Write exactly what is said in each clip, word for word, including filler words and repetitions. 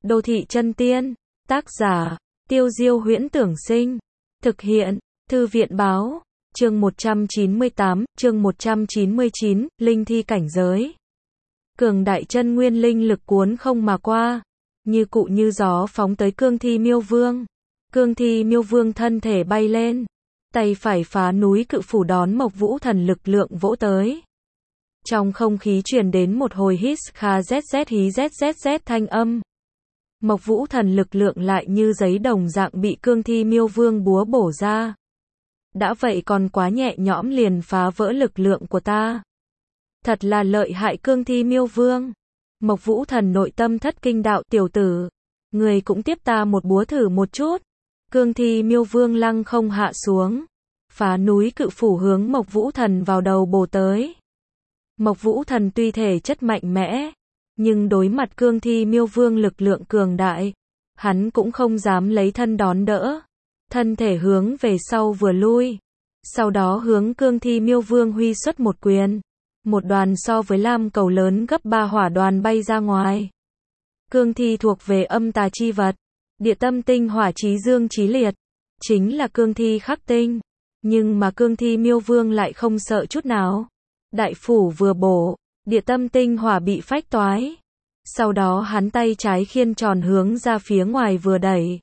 Đô thị chân tiên. Tác giả, Tiêu Diêu Huyễn Tưởng Sinh. Thực hiện, Thư viện Báo. Chương một trăm chín mươi tám, chương một trăm chín mươi chín, linh thi cảnh giới. Cường đại chân nguyên linh lực cuốn không mà qua, như cụ như gió phóng tới cương thi miêu vương. Cương thi miêu vương thân thể bay lên, tay phải phá núi cự phủ đón Mộc Vũ Thần lực lượng vỗ tới. Trong không khí truyền đến một hồi hít kha zz hí zzz thanh âm. Mộc Vũ Thần lực lượng lại như giấy đồng dạng bị cương thi miêu vương búa bổ ra. Đã vậy còn quá nhẹ nhõm liền phá vỡ lực lượng của ta. Thật là lợi hại cương thi miêu vương. Mộc Vũ Thần nội tâm thất kinh đạo, tiểu tử, người cũng tiếp ta một búa thử một chút. Cương thi miêu vương lăng không hạ xuống, phá núi cự phủ hướng Mộc Vũ Thần vào đầu bổ tới. Mộc Vũ Thần tuy thể chất mạnh mẽ, nhưng đối mặt cương thi miêu vương lực lượng cường đại, hắn cũng không dám lấy thân đón đỡ. Thân thể hướng về sau vừa lui, sau đó hướng cương thi miêu vương huy xuất một quyền. Một đoàn so với lam cầu lớn gấp ba hỏa đoàn bay ra ngoài. Cương thi thuộc về âm tà chi vật, địa tâm tinh hỏa chí dương chí liệt, chính là cương thi khắc tinh. Nhưng mà cương thi miêu vương lại không sợ chút nào. Đại phủ vừa bổ, địa tâm tinh hỏa bị phách toái. Sau đó hắn tay trái khiên tròn hướng ra phía ngoài vừa đẩy.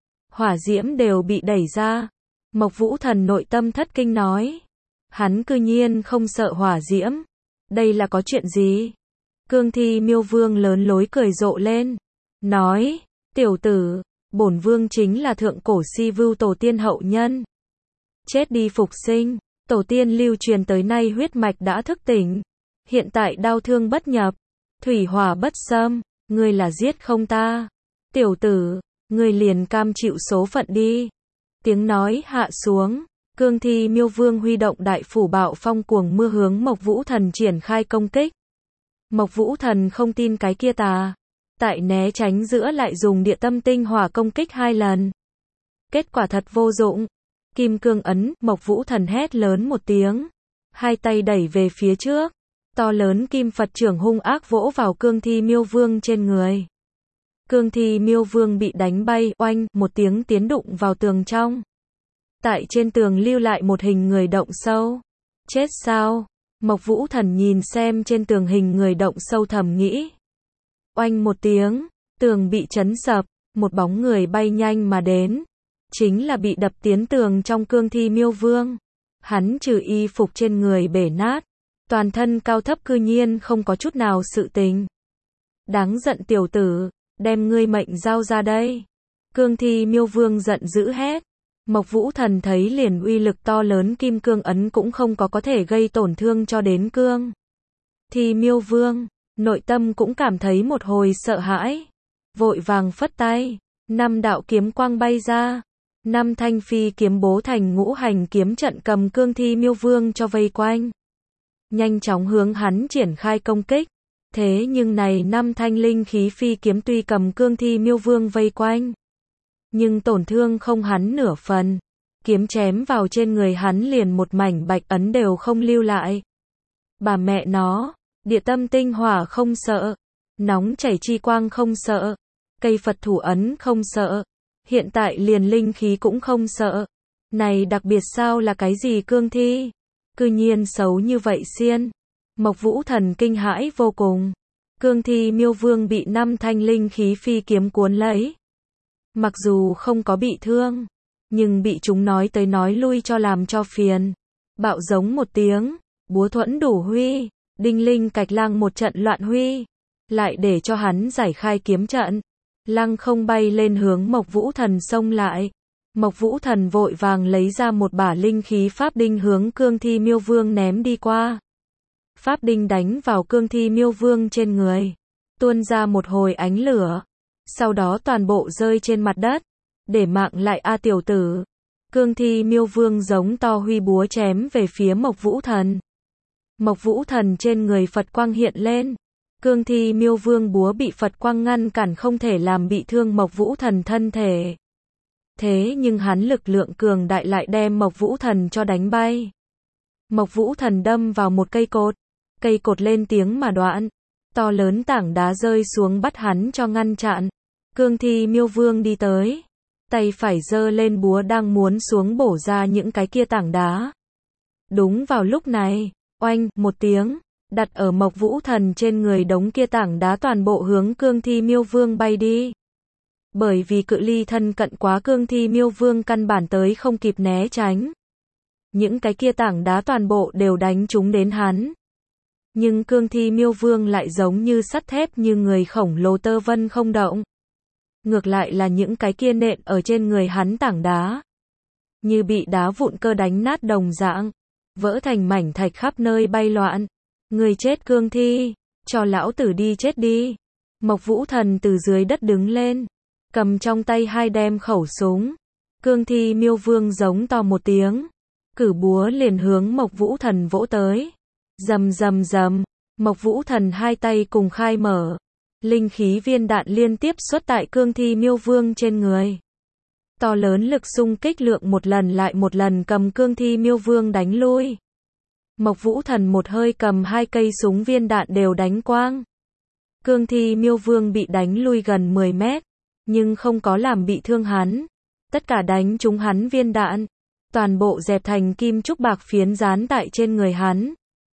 Hỏa diễm đều bị đẩy ra. Mộc Vũ Thần nội tâm thất kinh nói. Hắn cư nhiên không sợ hỏa diễm. Đây là có chuyện gì? Cương thi miêu vương lớn lối cười rộ lên. Nói, tiểu tử, bổn vương chính là thượng cổ si vưu tổ tiên hậu nhân. Chết đi phục sinh, tổ tiên lưu truyền tới nay huyết mạch đã thức tỉnh. Hiện tại đau thương bất nhập, thủy hỏa bất xâm, ngươi là giết không ta. Tiểu tử, ngươi liền cam chịu số phận đi. Tiếng nói hạ xuống. Cương thi miêu vương huy động đại phủ bạo phong cuồng mưa hướng Mộc Vũ Thần triển khai công kích. Mộc Vũ Thần không tin cái kia tà. Tại né tránh giữa lại dùng địa tâm tinh hỏa công kích hai lần. Kết quả thật vô dụng. Kim cương ấn, Mộc Vũ Thần hét lớn một tiếng. Hai tay đẩy về phía trước. To lớn kim Phật trưởng hung ác vỗ vào cương thi miêu vương trên người. Cương thi miêu vương bị đánh bay, oanh, một tiếng tiến đụng vào tường trong. Tại trên tường lưu lại một hình người động sâu. Chết sao? Mộc Vũ Thần nhìn xem trên tường hình người động sâu thầm nghĩ. Oanh một tiếng, tường bị chấn sập, một bóng người bay nhanh mà đến. Chính là bị đập tiến tường trong cương thi miêu vương. Hắn trừ y phục trên người bể nát, toàn thân cao thấp cư nhiên không có chút nào sự tình. Đáng giận tiểu tử, đem ngươi mệnh giao ra đây. Cương thi miêu vương giận dữ hét. Mộc Vũ Thần thấy liền uy lực to lớn kim cương ấn cũng không có có thể gây tổn thương cho đến cương thi miêu vương, nội tâm cũng cảm thấy một hồi sợ hãi. Vội vàng phất tay, năm đạo kiếm quang bay ra, năm thanh phi kiếm bố thành ngũ hành kiếm trận cầm cương thi miêu vương cho vây quanh. Nhanh chóng hướng hắn triển khai công kích. Thế nhưng này năm thanh linh khí phi kiếm tuy cầm cương thi miêu vương vây quanh, nhưng tổn thương không hắn nửa phần. Kiếm chém vào trên người hắn liền một mảnh bạch ấn đều không lưu lại. Bà mẹ nó, địa tâm tinh hỏa không sợ, nóng chảy chi quang không sợ, cây Phật thủ ấn không sợ, hiện tại liền linh khí cũng không sợ. Này đặc biệt sao là cái gì cương thi? Cư nhiên xấu như vậy xiên. Mộc Vũ Thần kinh hãi vô cùng. Cương thi miêu vương bị năm thanh linh khí phi kiếm cuốn lấy. Mặc dù không có bị thương, nhưng bị chúng nói tới nói lui cho làm cho phiền. Bạo giống một tiếng, búa thuẫn đủ huy, đinh linh cạch lăng một trận loạn huy. Lại để cho hắn giải khai kiếm trận. Lăng không bay lên hướng Mộc Vũ Thần xông lại. Mộc Vũ Thần vội vàng lấy ra một bả linh khí pháp đinh hướng cương thi miêu vương ném đi qua. Pháp đinh đánh vào cương thi miêu vương trên người, tuôn ra một hồi ánh lửa. Sau đó toàn bộ rơi trên mặt đất. Để mạng lại a tiểu tử. Cương thi miêu vương giống to huy búa chém về phía Mộc Vũ Thần. Mộc Vũ Thần trên người Phật quang hiện lên. Cương thi miêu vương búa bị Phật quang ngăn cản không thể làm bị thương Mộc Vũ Thần thân thể. Thế nhưng hắn lực lượng cường đại lại đem Mộc Vũ Thần cho đánh bay. Mộc Vũ Thần đâm vào một cây cột. Cây cột lên tiếng mà đoạn. To lớn tảng đá rơi xuống bắt hắn cho ngăn chặn. Cương Thi Miêu Vương đi tới, tay phải giơ lên búa đang muốn xuống bổ ra những cái kia tảng đá. Đúng vào lúc này, oanh, một tiếng, đặt ở Mộc Vũ Thần trên người đống kia tảng đá toàn bộ hướng Cương Thi Miêu Vương bay đi. Bởi vì cự ly thân cận quá, Cương Thi Miêu Vương căn bản tới không kịp né tránh. Những cái kia tảng đá toàn bộ đều đánh trúng đến hắn. Nhưng Cương Thi Miêu Vương lại giống như sắt thép, như người khổng lồ tơ vân không động. Ngược lại là những cái kia nện ở trên người hắn tảng đá, như bị đá vụn cơ đánh nát đồng dạng, vỡ thành mảnh thạch khắp nơi bay loạn. Người chết Cương Thi, cho lão tử đi chết đi. Mộc Vũ Thần từ dưới đất đứng lên, cầm trong tay hai đem khẩu súng. Cương Thi Miêu Vương giống to một tiếng, cử búa liền hướng Mộc Vũ Thần vỗ tới. Rầm rầm rầm, Mộc Vũ Thần hai tay cùng khai mở, linh khí viên đạn liên tiếp xuất tại Cương Thi Miêu Vương trên người. To lớn lực xung kích lượng một lần lại một lần cầm Cương Thi Miêu Vương đánh lui. Mộc Vũ Thần một hơi cầm hai cây súng viên đạn đều đánh quang. Cương Thi Miêu Vương bị đánh lui gần mười mét, nhưng không có làm bị thương hắn. Tất cả đánh trúng hắn viên đạn, toàn bộ dẹp thành kim trúc bạc phiến dán tại trên người hắn.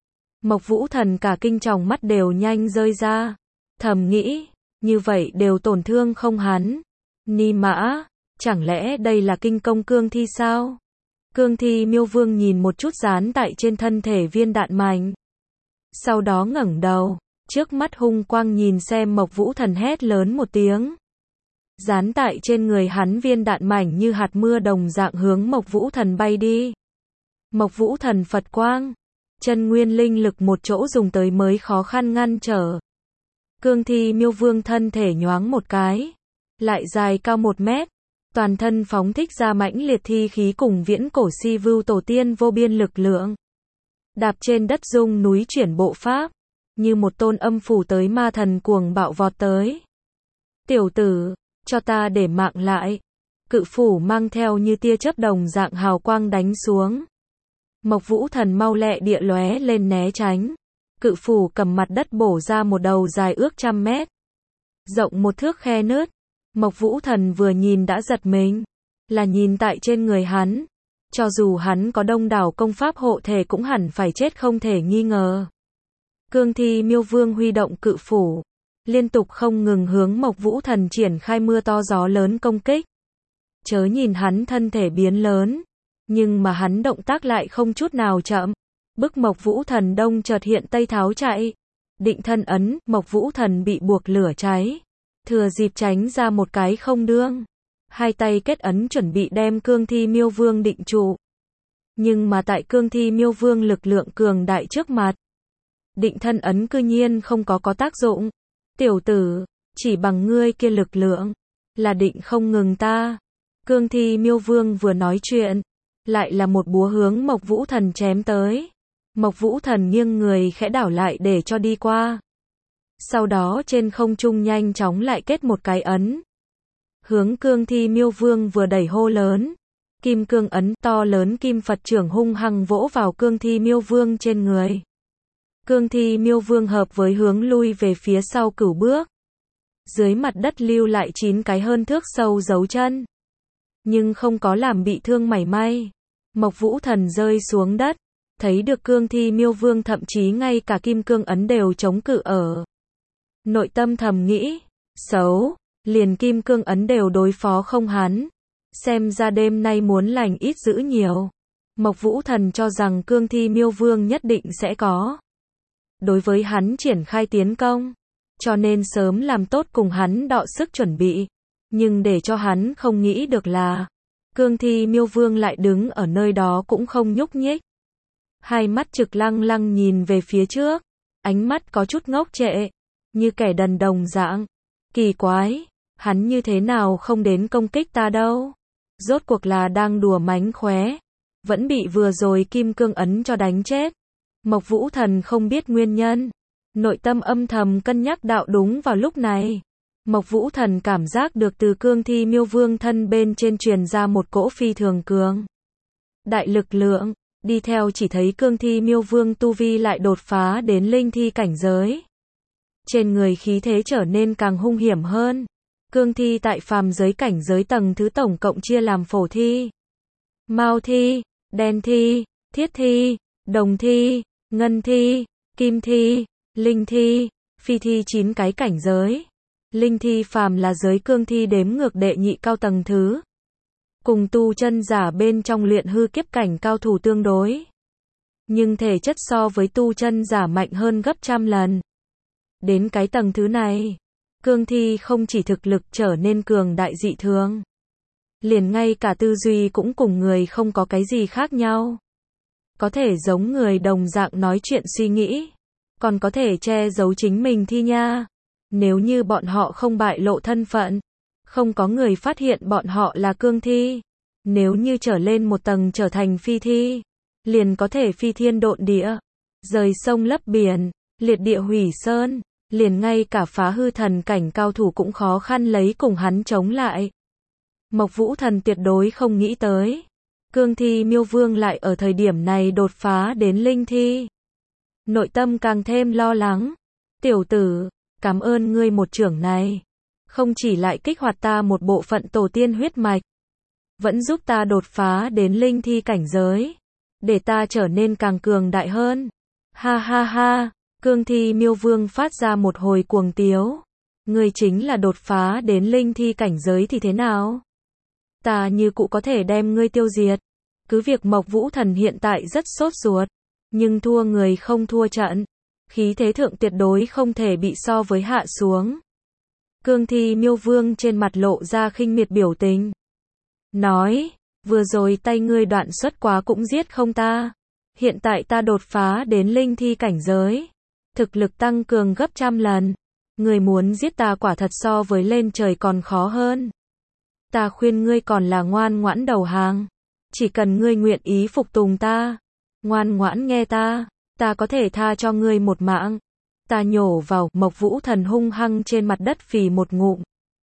Mộc Vũ Thần cả kinh, tròng mắt đều nhanh rơi ra. Thầm nghĩ, như vậy đều tổn thương không hắn. Ni mã, chẳng lẽ đây là kinh công Cương Thi sao? Cương Thi Miêu Vương nhìn một chút dán tại trên thân thể viên đạn mạnh. Sau đó ngẩng đầu, trước mắt hung quang nhìn xem Mộc Vũ Thần, hét lớn một tiếng. Dán tại trên người hắn viên đạn mảnh như hạt mưa đồng dạng hướng Mộc Vũ Thần bay đi. Mộc Vũ Thần Phật quang, chân nguyên linh lực một chỗ dùng tới mới khó khăn ngăn trở. Cương Thi Miêu Vương thân thể nhoáng một cái, lại dài cao một mét, toàn thân phóng thích ra mãnh liệt thi khí cùng viễn cổ si vưu tổ tiên vô biên lực lượng. Đạp trên đất dung núi chuyển bộ pháp, như một tôn âm phủ tới ma thần cuồng bạo vọt tới. Tiểu tử, cho ta để mạng lại. Cự phủ mang theo như tia chớp đồng dạng hào quang đánh xuống. Mộc Vũ Thần mau lẹ địa lóe lên né tránh. Cự phủ cầm mặt đất bổ ra một đầu dài ước trăm mét, rộng một thước khe nứt. Mộc Vũ Thần vừa nhìn đã giật mình, là nhìn tại trên người hắn, cho dù hắn có đông đảo công pháp hộ thể cũng hẳn phải chết không thể nghi ngờ. Cương Thi Miêu Vương huy động cự phủ, liên tục không ngừng hướng Mộc Vũ Thần triển khai mưa to gió lớn công kích. Chớ nhìn hắn thân thể biến lớn, nhưng mà hắn động tác lại không chút nào chậm. Bức Mộc Vũ Thần đông chợt hiện tây tháo chạy. Định thân ấn, Mộc Vũ Thần bị buộc lửa cháy. Thừa dịp tránh ra một cái không đương. Hai tay kết ấn chuẩn bị đem Cương Thi Miêu Vương định trụ. Nhưng mà tại Cương Thi Miêu Vương lực lượng cường đại trước mặt, định thân ấn cư nhiên không có có tác dụng. Tiểu tử, chỉ bằng ngươi kia lực lượng, là định không ngừng ta. Cương Thi Miêu Vương vừa nói chuyện, lại là một búa hướng Mộc Vũ Thần chém tới. Mộc Vũ Thần nghiêng người khẽ đảo lại để cho đi qua. Sau đó trên không trung nhanh chóng lại kết một cái ấn. Hướng Cương Thi Miêu Vương vừa đẩy hô lớn. Kim cương ấn, to lớn kim Phật trưởng hung hăng vỗ vào Cương Thi Miêu Vương trên người. Cương Thi Miêu Vương hợp với hướng lui về phía sau cửu bước. Dưới mặt đất lưu lại chín cái hơn thước sâu dấu chân. Nhưng không có làm bị thương mảy may. Mộc Vũ Thần rơi xuống đất, thấy được Cương Thi Miêu Vương thậm chí ngay cả kim cương ấn đều chống cự ở. Nội tâm thầm nghĩ, xấu, liền kim cương ấn đều đối phó không hắn. Xem ra đêm nay muốn lành ít dữ nhiều. Mộc Vũ Thần cho rằng Cương Thi Miêu Vương nhất định sẽ có đối với hắn triển khai tiến công, cho nên sớm làm tốt cùng hắn đọ sức chuẩn bị. Nhưng để cho hắn không nghĩ được là, Cương Thi Miêu Vương lại đứng ở nơi đó cũng không nhúc nhích. Hai mắt trực lăng lăng nhìn về phía trước, ánh mắt có chút ngốc trệ, như kẻ đần đồng dạng. Kỳ quái, hắn như thế nào không đến công kích ta đâu? Rốt cuộc là đang đùa mánh khóe, vẫn bị vừa rồi kim cương ấn cho đánh chết. Mộc Vũ Thần không biết nguyên nhân, nội tâm âm thầm cân nhắc đạo. Đúng vào lúc này, Mộc Vũ Thần cảm giác được từ Cương Thi Miêu Vương thân bên trên truyền ra một cỗ phi thường cường đại lực lượng, đi theo chỉ thấy Cương Thi Miêu Vương tu vi lại đột phá đến linh thi cảnh giới. Trên người khí thế trở nên càng hung hiểm hơn. Cương thi tại phàm giới cảnh giới tầng thứ tổng cộng chia làm phổ thi, mao thi, đen thi, thiết thi, đồng thi, ngân thi, kim thi, linh thi, phi thi chín cái cảnh giới. Linh thi phàm là giới cương thi đếm ngược đệ nhị cao tầng thứ. Cùng tu chân giả bên trong luyện hư kiếp cảnh cao thủ tương đối. Nhưng thể chất so với tu chân giả mạnh hơn gấp trăm lần. Đến cái tầng thứ này, cương thi không chỉ thực lực trở nên cường đại dị thường. Liền ngay cả tư duy cũng cùng người không có cái gì khác nhau. Có thể giống người đồng dạng nói chuyện suy nghĩ. Còn có thể che giấu chính mình thi nha. Nếu như bọn họ không bại lộ thân phận, không có người phát hiện bọn họ là cương thi. Nếu như trở lên một tầng trở thành phi thi, liền có thể phi thiên độn địa, rời sông lấp biển, liệt địa hủy sơn, liền ngay cả phá hư thần cảnh cao thủ cũng khó khăn lấy cùng hắn chống lại. Mộc Vũ Thần tuyệt đối không nghĩ tới, cương thi Miêu Vương lại ở thời điểm này đột phá đến linh thi. Nội tâm càng thêm lo lắng. Tiểu tử, cảm ơn ngươi một trưởng này. Không chỉ lại kích hoạt ta một bộ phận tổ tiên huyết mạch, vẫn giúp ta đột phá đến linh thi cảnh giới, để ta trở nên càng cường đại hơn. Ha ha ha, cương thi Miêu Vương phát ra một hồi cuồng tiếu. Ngươi chính là đột phá đến linh thi cảnh giới thì thế nào? Ta như cũ có thể đem ngươi tiêu diệt. Cứ việc Mộc Vũ Thần hiện tại rất sốt ruột, nhưng thua người không thua trận. Khí thế thượng tuyệt đối không thể bị so với hạ xuống. Cương thi Miêu Vương trên mặt lộ ra khinh miệt biểu tình. Nói, vừa rồi tay ngươi đoạn xuất quá cũng giết không ta. Hiện tại ta đột phá đến linh thi cảnh giới. Thực lực tăng cường gấp trăm lần. Ngươi muốn giết ta quả thật so với lên trời còn khó hơn. Ta khuyên ngươi còn là ngoan ngoãn đầu hàng. Chỉ cần ngươi nguyện ý phục tùng ta, ngoan ngoãn nghe ta, ta có thể tha cho ngươi một mạng. Ta nhổ vào, Mộc Vũ Thần hung hăng trên mặt đất phì một ngụm.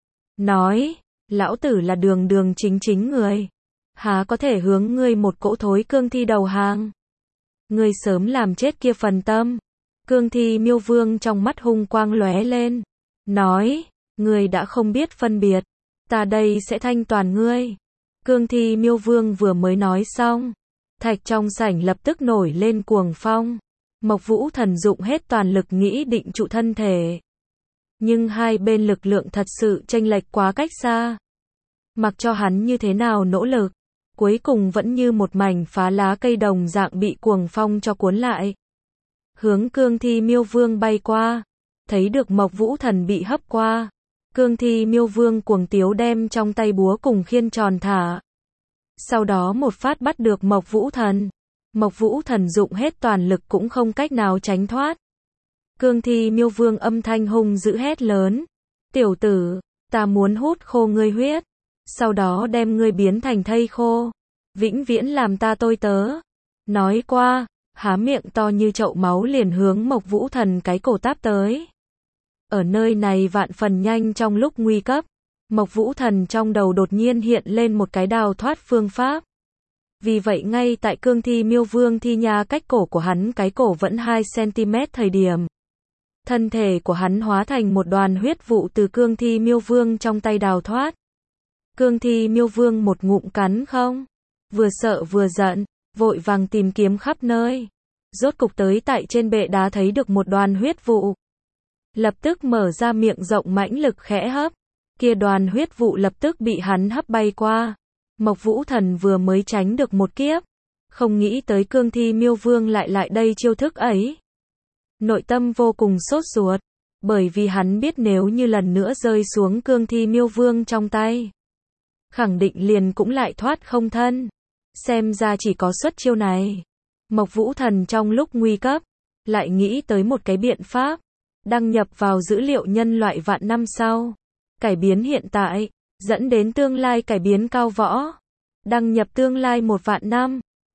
Nói, lão tử là đường đường chính chính người. Há có thể hướng ngươi một cỗ thối cương thi đầu hàng. Ngươi sớm làm chết kia phần tâm. Cương thi Miêu Vương trong mắt hung quang lóe lên. Nói, ngươi đã không biết phân biệt. Ta đây sẽ thanh toàn ngươi. Cương thi Miêu Vương vừa mới nói xong, thạch trong sảnh lập tức nổi lên cuồng phong. Mộc Vũ Thần dụng hết toàn lực nghĩ định trụ thân thể. Nhưng hai bên lực lượng thật sự chênh lệch quá cách xa. Mặc cho hắn như thế nào nỗ lực, cuối cùng vẫn như một mảnh phá lá cây đồng dạng bị cuồng phong cho cuốn lại. Hướng cương thi Miêu Vương bay qua, thấy được Mộc Vũ Thần bị hấp qua. Cương thi Miêu Vương cuồng tiếu đem trong tay búa cùng khiên tròn thả. Sau đó một phát bắt được Mộc Vũ Thần. Mộc Vũ Thần dụng hết toàn lực cũng không cách nào tránh thoát. Cương thi Miêu Vương âm thanh hung dữ hét lớn. Tiểu tử, ta muốn hút khô ngươi huyết. Sau đó đem ngươi biến thành thây khô. Vĩnh viễn làm ta tôi tớ. Nói qua, há miệng to như chậu máu liền hướng Mộc Vũ Thần cái cổ táp tới. Ở nơi này vạn phần nhanh trong lúc nguy cấp, Mộc Vũ Thần trong đầu đột nhiên hiện lên một cái đào thoát phương pháp. Vì vậy ngay tại cương thi Miêu Vương thi nha cách cổ của hắn cái cổ vẫn hai xăng-ti-mét thời điểm. Thân thể của hắn hóa thành một đoàn huyết vụ từ cương thi Miêu Vương trong tay đào thoát. Cương thi Miêu Vương một ngụm cắn không. Vừa sợ vừa giận, vội vàng tìm kiếm khắp nơi. Rốt cục tới tại trên bệ đá thấy được một đoàn huyết vụ. Lập tức mở ra miệng rộng mãnh lực khẽ hấp. Kia đoàn huyết vụ lập tức bị hắn hấp bay qua. Mộc Vũ Thần vừa mới tránh được một kiếp. Không nghĩ tới cương thi Miêu Vương lại lại đây chiêu thức ấy. Nội tâm vô cùng sốt ruột. Bởi vì hắn biết nếu như lần nữa rơi xuống cương thi Miêu Vương trong tay, khẳng định liền cũng lại thoát không thân. Xem ra chỉ có xuất chiêu này. Mộc Vũ Thần trong lúc nguy cấp, lại nghĩ tới một cái biện pháp. Đăng nhập vào dữ liệu nhân loại vạn năm sau. Cải biến hiện tại, dẫn đến tương lai cải biến cao võ. Đăng nhập tương lai một vạn năm.